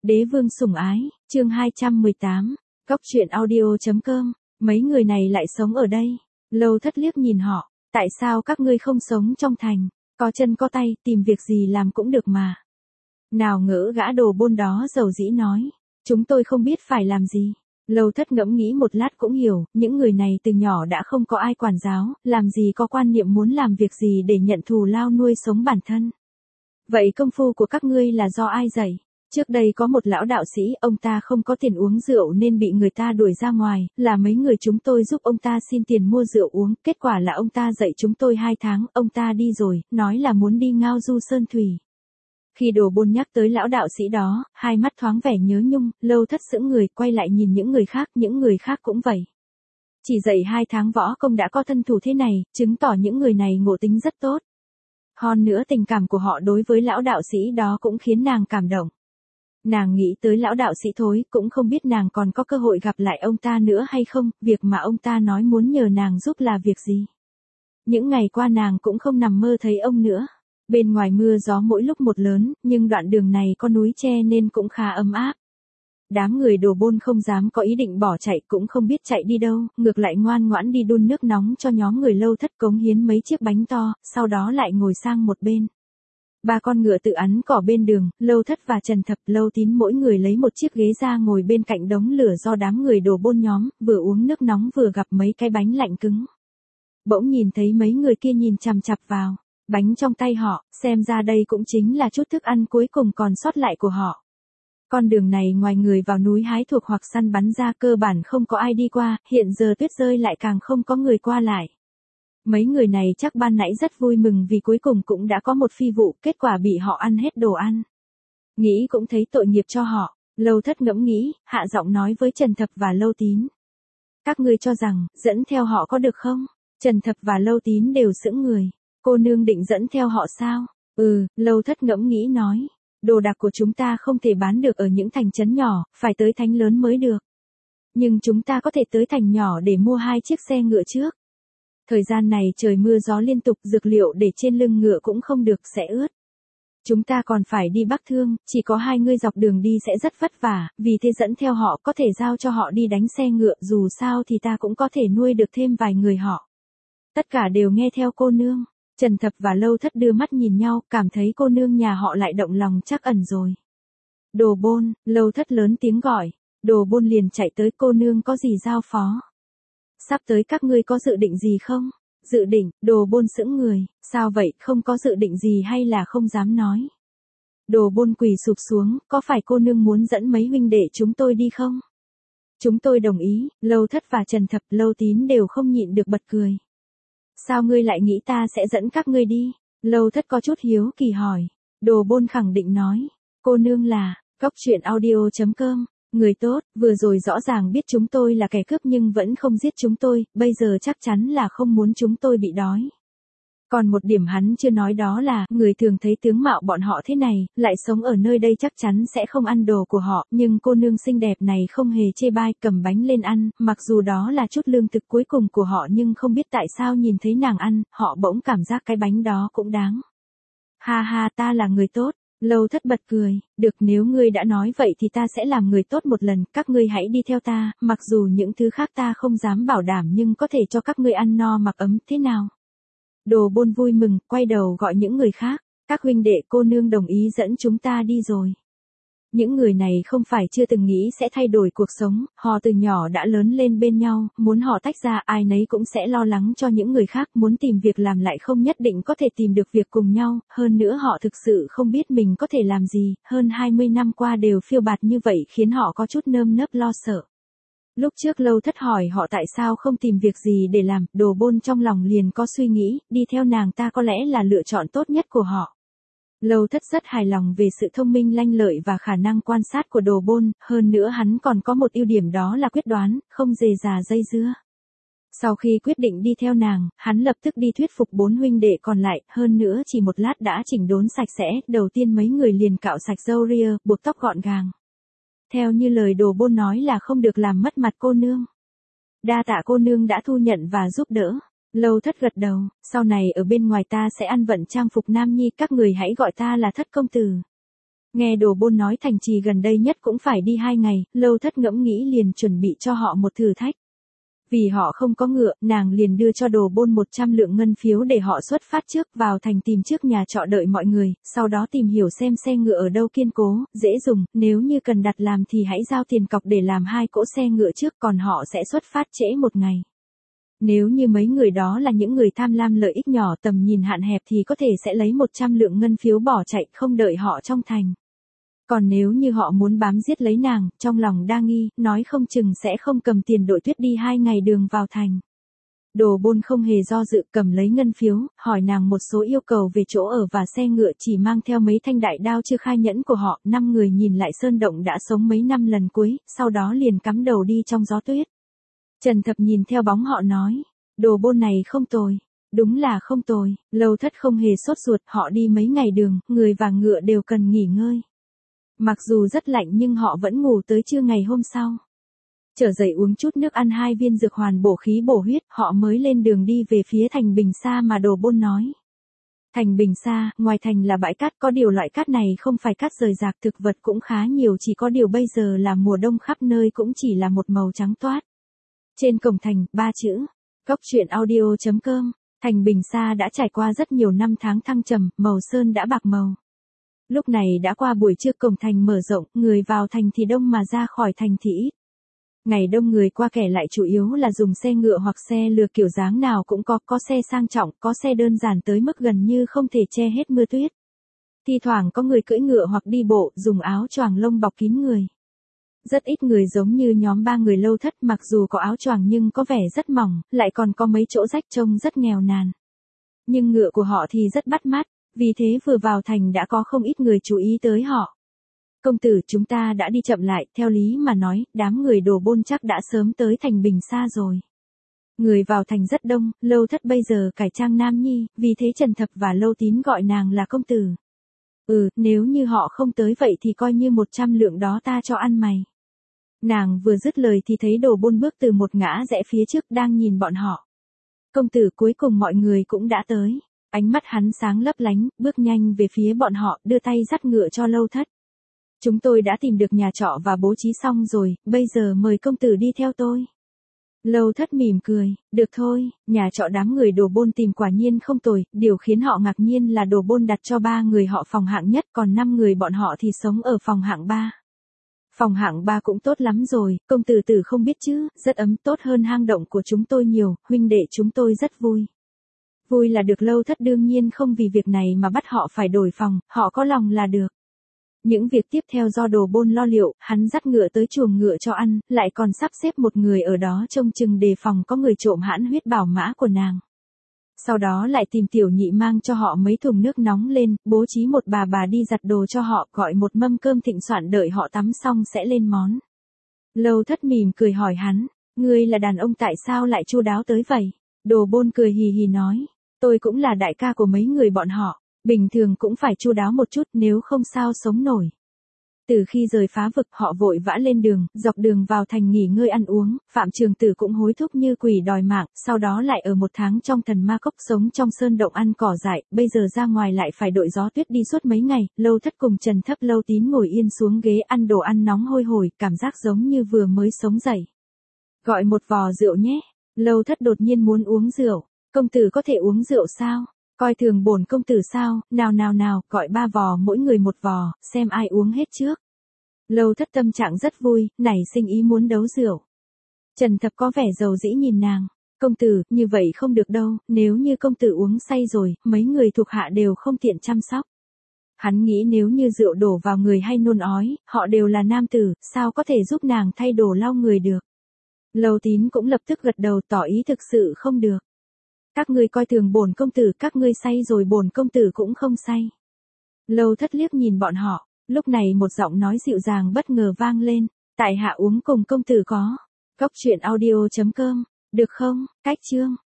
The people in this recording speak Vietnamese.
Đế vương sủng ái, chương 218, Cóc truyện audio.com, mấy người này lại sống ở đây. Lâu Thất liếc nhìn họ, tại sao các ngươi không sống trong thành, có chân có tay, tìm việc gì làm cũng được mà. Nào ngỡ gã đồ bôn đó dầu dĩ nói, chúng tôi không biết phải làm gì. Lâu Thất ngẫm nghĩ một lát cũng hiểu, những người này từ nhỏ đã không có ai quản giáo, làm gì có quan niệm muốn làm việc gì để nhận thù lao nuôi sống bản thân. Vậy công phu của các ngươi là do ai dạy? Trước đây có một lão đạo sĩ, ông ta không có tiền uống rượu nên bị người ta đuổi ra ngoài, là mấy người chúng tôi giúp ông ta xin tiền mua rượu uống, kết quả là ông ta dạy chúng tôi 2 tháng, ông ta đi rồi, nói là muốn đi ngao du sơn thủy. Khi đồ bôn nhắc tới lão đạo sĩ đó, hai mắt thoáng vẻ nhớ nhung, Lâu Thất sững người, quay lại nhìn những người khác cũng vậy. Chỉ dạy 2 tháng võ công đã có thân thủ thế này, chứng tỏ những người này ngộ tính rất tốt. Hơn nữa tình cảm của họ đối với lão đạo sĩ đó cũng khiến nàng cảm động. Nàng nghĩ tới lão đạo sĩ thối, cũng không biết nàng còn có cơ hội gặp lại ông ta nữa hay không, việc mà ông ta nói muốn nhờ nàng giúp là việc gì. Những ngày qua nàng cũng không nằm mơ thấy ông nữa. Bên ngoài mưa gió mỗi lúc một lớn, nhưng đoạn đường này có núi tre nên cũng khá ấm áp. Đám người đồ bôn không dám có ý định bỏ chạy, cũng không biết chạy đi đâu, ngược lại ngoan ngoãn đi đun nước nóng cho nhóm người Lâu Thất cống hiến mấy chiếc bánh to, sau đó lại ngồi sang một bên. 3 con ngựa tự ắn cỏ bên đường, Lâu Thất và Trần Thập, Lâu Tín mỗi người lấy một chiếc ghế ra ngồi bên cạnh đống lửa do đám người đồ bôn nhóm, vừa uống nước nóng vừa gặp mấy cái bánh lạnh cứng. Bỗng nhìn thấy mấy người kia nhìn chằm chằm vào bánh trong tay họ, xem ra đây cũng chính là chút thức ăn cuối cùng còn sót lại của họ. Con đường này ngoài người vào núi hái thuộc hoặc săn bắn ra cơ bản không có ai đi qua, hiện giờ tuyết rơi lại càng không có người qua lại. Mấy người này chắc ban nãy rất vui mừng vì cuối cùng cũng đã có một phi vụ, kết quả bị họ ăn hết đồ ăn. Nghĩ cũng thấy tội nghiệp cho họ, Lâu Thất ngẫm nghĩ, hạ giọng nói với Trần Thập và Lâu Tín. Các ngươi cho rằng, dẫn theo họ có được không? Trần Thập và Lâu Tín đều sững người. Cô nương định dẫn theo họ sao? Lâu Thất ngẫm nghĩ nói. Đồ đạc của chúng ta không thể bán được ở những thành trấn nhỏ, phải tới thành lớn mới được. Nhưng chúng ta có thể tới thành nhỏ để mua 2 chiếc xe ngựa trước. Thời gian này trời mưa gió liên tục, dược liệu để trên lưng ngựa cũng không được, sẽ ướt. Chúng ta còn phải đi Bắc Thương, chỉ có 2 người dọc đường đi sẽ rất vất vả, vì thế dẫn theo họ có thể giao cho họ đi đánh xe ngựa, dù sao thì ta cũng có thể nuôi được thêm vài người họ. Tất cả đều nghe theo cô nương. Trần Thập và Lâu Thất đưa mắt nhìn nhau, cảm thấy cô nương nhà họ lại động lòng chắc ẩn rồi. Đồ bôn, Lâu Thất lớn tiếng gọi. Đồ bôn liền chạy tới, cô nương có gì giao phó? Sắp tới các ngươi có dự định gì không? Dự định, đồ bôn sững người, sao vậy, không có dự định gì hay là không dám nói? Đồ bôn quỳ sụp xuống, có phải cô nương muốn dẫn mấy huynh đệ chúng tôi đi không? Chúng tôi đồng ý, Lâu Thất và Trần Thập, Lâu Tín đều không nhịn được bật cười. Sao ngươi lại nghĩ ta sẽ dẫn các ngươi đi? Lâu Thất có chút hiếu kỳ hỏi. Đồ bôn khẳng định nói. Cô nương là, Cóc truyện audio.com, người tốt, vừa rồi rõ ràng biết chúng tôi là kẻ cướp nhưng vẫn không giết chúng tôi, bây giờ chắc chắn là không muốn chúng tôi bị đói. Còn một điểm hắn chưa nói đó là, người thường thấy tướng mạo bọn họ thế này, lại sống ở nơi đây chắc chắn sẽ không ăn đồ của họ, nhưng cô nương xinh đẹp này không hề chê bai, cầm bánh lên ăn, mặc dù đó là chút lương thực cuối cùng của họ nhưng không biết tại sao nhìn thấy nàng ăn, họ bỗng cảm giác cái bánh đó cũng đáng. Ha ha, ta là người tốt. Lâu Thất bật cười, được, nếu ngươi đã nói vậy thì ta sẽ làm người tốt một lần, các ngươi hãy đi theo ta, mặc dù những thứ khác ta không dám bảo đảm nhưng có thể cho các ngươi ăn no mặc ấm, thế nào? Đồ bôn vui mừng, quay đầu gọi những người khác, các huynh đệ, cô nương đồng ý dẫn chúng ta đi rồi. Những người này không phải chưa từng nghĩ sẽ thay đổi cuộc sống, họ từ nhỏ đã lớn lên bên nhau, muốn họ tách ra ai nấy cũng sẽ lo lắng cho những người khác, muốn tìm việc làm lại không nhất định có thể tìm được việc cùng nhau, hơn nữa họ thực sự không biết mình có thể làm gì, hơn 20 năm qua đều phiêu bạt như vậy khiến họ có chút nơm nớp lo sợ. Lúc trước Lâu Thất hỏi họ tại sao không tìm việc gì để làm, đồ bôn trong lòng liền có suy nghĩ, đi theo nàng ta có lẽ là lựa chọn tốt nhất của họ. Lâu Thất rất hài lòng về sự thông minh lanh lợi và khả năng quan sát của đồ bôn, hơn nữa hắn còn có một ưu điểm đó là quyết đoán, không rề rà dây dưa. Sau khi quyết định đi theo nàng, hắn lập tức đi thuyết phục 4 huynh đệ còn lại, hơn nữa chỉ một lát đã chỉnh đốn sạch sẽ, đầu tiên mấy người liền cạo sạch râu ria, buộc tóc gọn gàng. Theo như lời đồ bôn nói là không được làm mất mặt cô nương. Đa tạ cô nương đã thu nhận và giúp đỡ. Lâu Thất gật đầu, sau này ở bên ngoài ta sẽ ăn vận trang phục nam nhi, các người hãy gọi ta là Thất công tử. Nghe Đồ Bôn nói thành trì gần đây nhất cũng phải đi 2 ngày, Lâu Thất ngẫm nghĩ liền chuẩn bị cho họ một thử thách. Vì họ không có ngựa, nàng liền đưa cho Đồ Bôn 100 lượng ngân phiếu để họ xuất phát trước vào thành tìm trước nhà trọ đợi mọi người, sau đó tìm hiểu xem xe ngựa ở đâu kiên cố, dễ dùng, nếu như cần đặt làm thì hãy giao tiền cọc để làm 2 cỗ xe ngựa trước còn họ sẽ xuất phát trễ 1 ngày. Nếu như mấy người đó là những người tham lam lợi ích nhỏ tầm nhìn hạn hẹp thì có thể sẽ lấy 100 lượng ngân phiếu bỏ chạy không đợi họ trong thành. Còn nếu như họ muốn bám giết lấy nàng, trong lòng đa nghi, nói không chừng sẽ không cầm tiền đội tuyết đi 2 ngày đường vào thành. Đồ Bôn không hề do dự cầm lấy ngân phiếu, hỏi nàng một số yêu cầu về chỗ ở và xe ngựa chỉ mang theo mấy thanh đại đao chưa khai nhẫn của họ. 5 người nhìn lại sơn động đã sống mấy năm lần cuối, sau đó liền cắm đầu đi trong gió tuyết. Trần Thập nhìn theo bóng họ nói, Đồ Bôn này không tồi. Đúng là không tồi, Lâu Thất không hề sốt ruột, họ đi mấy ngày đường, người và ngựa đều cần nghỉ ngơi. Mặc dù rất lạnh nhưng họ vẫn ngủ tới trưa ngày hôm sau. Trở dậy uống chút nước ăn 2 viên dược hoàn bổ khí bổ huyết, họ mới lên đường đi về phía thành Bình Sa mà Đồ Bôn nói. Thành Bình Sa, ngoài thành là bãi cát, có điều loại cát này không phải cát rời rạc, thực vật cũng khá nhiều, chỉ có điều bây giờ là mùa đông, khắp nơi cũng chỉ là một màu trắng toát. Trên cổng thành, 3 chữ, goctruyện.audio.com, thành Bình Sa đã trải qua rất nhiều năm tháng thăng trầm, màu sơn đã bạc màu. Lúc này đã qua buổi trưa, cổng thành mở rộng, người vào thành thì đông mà ra khỏi thành thì ít. Ngày đông người qua kẻ lại chủ yếu là dùng xe ngựa hoặc xe lừa, kiểu dáng nào cũng có xe sang trọng, có xe đơn giản tới mức gần như không thể che hết mưa tuyết. Thi thoảng có người cưỡi ngựa hoặc đi bộ, dùng áo choàng lông bọc kín người. Rất ít người giống như nhóm 3 người Lâu Thất, mặc dù có áo choàng nhưng có vẻ rất mỏng, lại còn có mấy chỗ rách trông rất nghèo nàn. Nhưng ngựa của họ thì rất bắt mắt, vì thế vừa vào thành đã có không ít người chú ý tới họ. Công tử, chúng ta đã đi chậm lại, theo lý mà nói, đám người Đồ Bôn chắc đã sớm tới thành Bình Sa rồi. Người vào thành rất đông, Lâu Thất bây giờ cải trang nam nhi, vì thế Trần Thập và Lâu Tín gọi nàng là công tử. Nếu như họ không tới vậy thì coi như 100 lượng đó ta cho ăn mày. Nàng vừa dứt lời thì thấy Đồ Bôn bước từ một ngã rẽ phía trước đang nhìn bọn họ. Công tử, cuối cùng mọi người cũng đã tới. Ánh mắt hắn sáng lấp lánh, bước nhanh về phía bọn họ, đưa tay dắt ngựa cho Lâu Thất. Chúng tôi đã tìm được nhà trọ và bố trí xong rồi, bây giờ mời công tử đi theo tôi. Lâu Thất mỉm cười, được thôi, nhà trọ đám người Đồ Bôn tìm quả nhiên không tồi, điều khiến họ ngạc nhiên là Đồ Bôn đặt cho 3 người họ phòng hạng nhất, còn 5 người bọn họ thì sống ở phòng hạng 3. Phòng hạng 3 cũng tốt lắm rồi, công tử tử không biết chứ, rất ấm, tốt hơn hang động của chúng tôi nhiều, huynh đệ chúng tôi rất vui. Vui là được. Lâu Thất đương nhiên không vì việc này mà bắt họ phải đổi phòng, họ có lòng là được. Những việc tiếp theo do Đồ Bôn lo liệu, hắn dắt ngựa tới chuồng ngựa cho ăn, lại còn sắp xếp một người ở đó trông chừng đề phòng có người trộm hãn huyết bảo mã của nàng. Sau đó lại tìm Tiểu Nhị mang cho họ mấy thùng nước nóng lên, bố trí một bà đi giặt đồ cho họ, gọi một mâm cơm thịnh soạn đợi họ tắm xong sẽ lên món. Lâu Thất mỉm cười hỏi hắn, ngươi là đàn ông tại sao lại chu đáo tới vậy? Đồ Bôn cười hì hì nói, tôi cũng là đại ca của mấy người bọn họ, bình thường cũng phải chu đáo một chút nếu không sao sống nổi. Từ khi rời phá vực họ vội vã lên đường, dọc đường vào thành nghỉ ngơi ăn uống, Phạm Trường Tử cũng hối thúc như quỷ đòi mạng, sau đó lại ở 1 tháng trong thần ma cốc sống trong sơn động ăn cỏ dại, bây giờ ra ngoài lại phải đội gió tuyết đi suốt mấy ngày. Lâu Thất cùng Trần Thấp Lâu Tín ngồi yên xuống ghế ăn đồ ăn nóng hôi hổi, cảm giác giống như vừa mới sống dậy. Gọi một vò rượu nhé. Lâu Thất đột nhiên muốn uống rượu. Công tử có thể uống rượu sao? Coi thường bổn công tử sao? Nào, gọi 3 vò mỗi người 1 vò, xem ai uống hết trước. Lâu Thất tâm trạng rất vui, nảy sinh ý muốn đấu rượu. Trần Thập có vẻ dầu dĩ nhìn nàng. Công tử, như vậy không được đâu, nếu như công tử uống say rồi, mấy người thuộc hạ đều không tiện chăm sóc. Hắn nghĩ nếu như rượu đổ vào người hay nôn ói, họ đều là nam tử, sao có thể giúp nàng thay đồ lau người được. Lâu Tín cũng lập tức gật đầu tỏ ý thực sự không được. Các ngươi coi thường bổn công tử, các ngươi say rồi bổn công tử cũng không say. Lâu Thất liếc nhìn bọn họ, lúc này một giọng nói dịu dàng bất ngờ vang lên, tại hạ uống cùng công tử có. Goctruyện.audio.com, được không? Cách chương.